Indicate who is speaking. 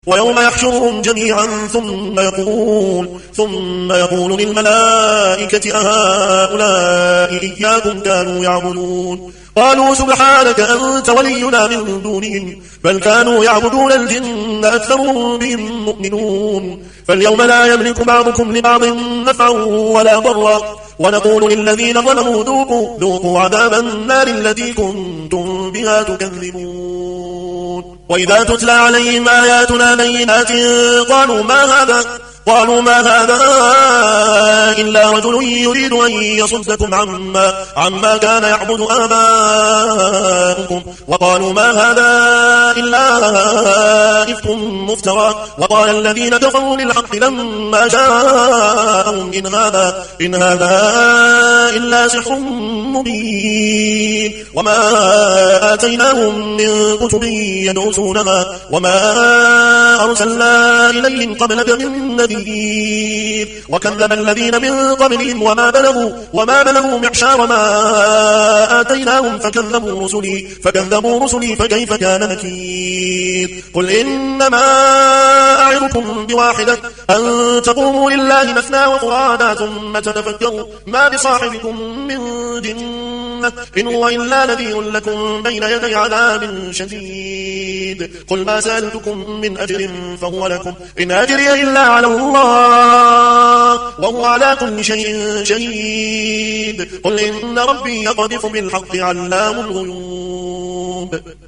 Speaker 1: ويوم يحشرهم جميعا ثم يقول للملائكة أهؤلاء إياكم كانوا يعبدون قالوا سبحانك أنت ولينا من دونهم بل كانوا يعبدون الجن أكثرهم بهم مؤمنون فاليوم لا يملك بعضكم لبعض نفعا ولا ضرا ونقول للذين ظلموا ذوقوا عذاب النار التي كنتم بها تكذبون وإذا تتلى عليهم آياتنا بينات قالوا ما هذا إلا رجل يريد أن يصدكم عما كان يعبد آباؤكم وقالوا ما هذا إلا إفك مفترى وقال الذين كفروا للحق لما جاءهم إن هذا إلا سحر مبين وما آتيناهم من كتب يدرسونها وما أرسلنا إليهم قبلك من نذير وكذب الذين من قبلهم وما بلغوا معشار ما آتيناهم فكذبوا رسلي فكيف كان نكير قل إنما أعظكم بواحدة أن تقوموا لله مثنى وفرادا ثم تتفكروا ما بصاحبكم من جنة إن هو إلا نذير لكم بين يدي عذاب شديد قل ما سألتكم من أجر فهو لكم إن أجري إلا على الله وهو على كل شيء شهيد قل إن ربي يقذف بالحق علام الغيوب